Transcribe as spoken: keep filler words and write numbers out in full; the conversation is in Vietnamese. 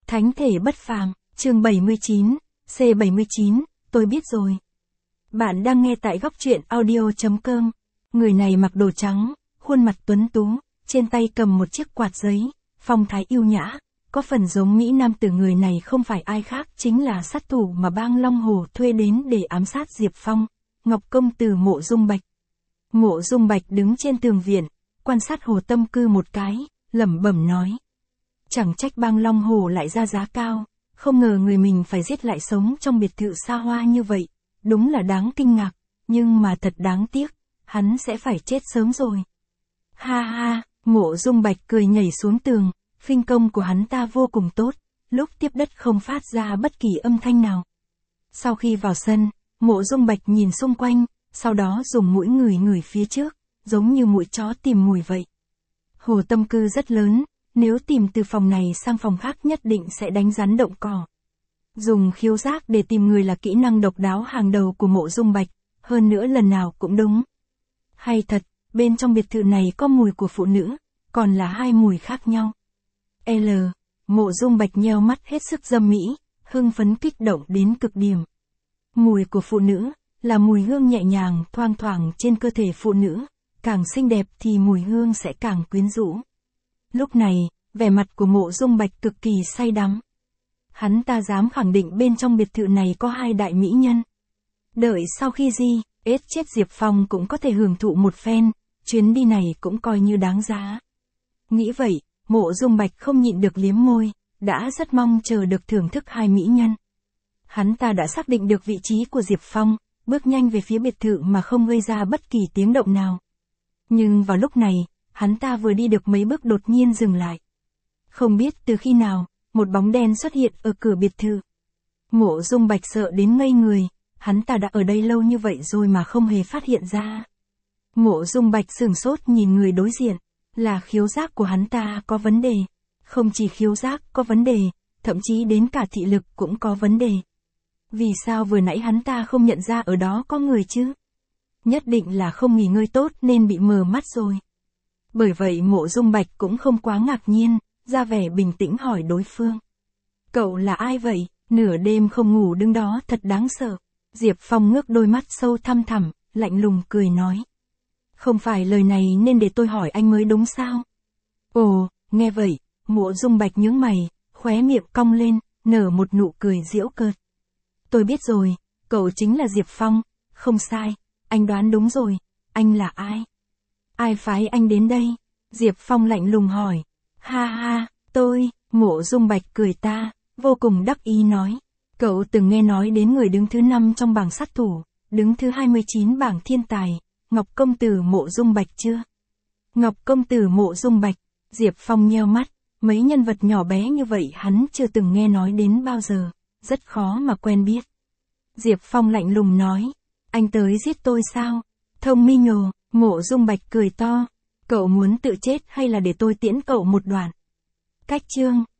Thánh thể bất phàm, chương bảy mươi chín, C bảy mươi chín, tôi biết rồi. Bạn đang nghe tại góc truyện audio chấm com. Người này mặc đồ trắng, khuôn mặt tuấn tú, trên tay cầm một chiếc quạt giấy, phong thái yêu nhã, có phần giống Mỹ Nam tử. Người này không phải ai khác chính là sát thủ mà bang Long Hồ thuê đến để ám sát Diệp Phong, Ngọc công tử Mộ Dung Bạch. Mộ Dung Bạch đứng trên tường viện, quan sát Hồ Tâm Cư một cái, lẩm bẩm nói. Chẳng trách bang Long Hồ lại ra giá cao, không ngờ người mình phải giết lại sống trong biệt thự xa hoa như vậy, đúng là đáng kinh ngạc, nhưng mà thật đáng tiếc, hắn sẽ phải chết sớm rồi. Ha ha, Mộ Dung Bạch cười nhảy xuống tường, khinh công của hắn ta vô cùng tốt, lúc tiếp đất không phát ra bất kỳ âm thanh nào. Sau khi vào sân, Mộ Dung Bạch nhìn xung quanh, sau đó dùng mũi ngửi ngửi phía trước, giống như mũi chó tìm mùi vậy. Hồ Tâm Cư rất lớn, nếu tìm từ phòng này sang phòng khác nhất định sẽ đánh rắn động cỏ. Dùng khiếu giác để tìm người là kỹ năng độc đáo hàng đầu của Mộ Dung Bạch, hơn nữa lần nào cũng đúng. Hay thật, bên trong biệt thự này có mùi của phụ nữ, còn là hai mùi khác nhau. L. Mộ Dung Bạch nheo mắt hết sức dâm mỹ, hưng phấn kích động đến cực điểm. Mùi của phụ nữ, là mùi hương nhẹ nhàng thoang thoảng trên cơ thể phụ nữ, càng xinh đẹp thì mùi hương sẽ càng quyến rũ. Lúc này, vẻ mặt của Mộ Dung Bạch cực kỳ say đắm. Hắn ta dám khẳng định bên trong biệt thự này có hai đại mỹ nhân. Đợi sau khi di, ết chết Diệp Phong cũng có thể hưởng thụ một phen, chuyến đi này cũng coi như đáng giá. Nghĩ vậy, Mộ Dung Bạch không nhịn được liếm môi, đã rất mong chờ được thưởng thức hai mỹ nhân. Hắn ta đã xác định được vị trí của Diệp Phong, bước nhanh về phía biệt thự mà không gây ra bất kỳ tiếng động nào. Nhưng vào lúc này, hắn ta vừa đi được mấy bước đột nhiên dừng lại. Không biết từ khi nào, một bóng đen xuất hiện ở cửa biệt thự. Mộ Dung Bạch sợ đến ngây người, hắn ta đã ở đây lâu như vậy rồi mà không hề phát hiện ra. Mộ Dung Bạch sửng sốt nhìn người đối diện, là khiếu giác của hắn ta có vấn đề. Không chỉ khiếu giác có vấn đề, thậm chí đến cả thị lực cũng có vấn đề. Vì sao vừa nãy hắn ta không nhận ra ở đó có người chứ? Nhất định là không nghỉ ngơi tốt nên bị mờ mắt rồi. Bởi vậy Mộ Dung Bạch cũng không quá ngạc nhiên, ra vẻ bình tĩnh hỏi đối phương. Cậu là ai vậy? Nửa đêm không ngủ đứng đó thật đáng sợ. Diệp Phong ngước đôi mắt sâu thăm thẳm, lạnh lùng cười nói. Không phải lời này nên để tôi hỏi anh mới đúng sao? Ồ, nghe vậy, Mộ Dung Bạch nhướng mày, khóe miệng cong lên, nở một nụ cười giễu cợt. Tôi biết rồi, cậu chính là Diệp Phong, không sai, anh đoán đúng rồi, anh là ai? Ai phái anh đến đây? Diệp Phong lạnh lùng hỏi. Ha ha, tôi, Mộ Dung Bạch cười ta, vô cùng đắc ý nói. Cậu từng nghe nói đến người đứng thứ năm trong bảng sát thủ, đứng thứ hai mươi chín bảng thiên tài, Ngọc công tử Mộ Dung Bạch chưa? Ngọc công tử Mộ Dung Bạch, Diệp Phong nheo mắt, mấy nhân vật nhỏ bé như vậy hắn chưa từng nghe nói đến bao giờ, rất khó mà quen biết. Diệp Phong lạnh lùng nói, anh tới giết tôi sao? Thông minh nhồ, Mộ Dung Bạch cười to, cậu muốn tự chết hay là để tôi tiễn cậu một đoạn? Cách chương,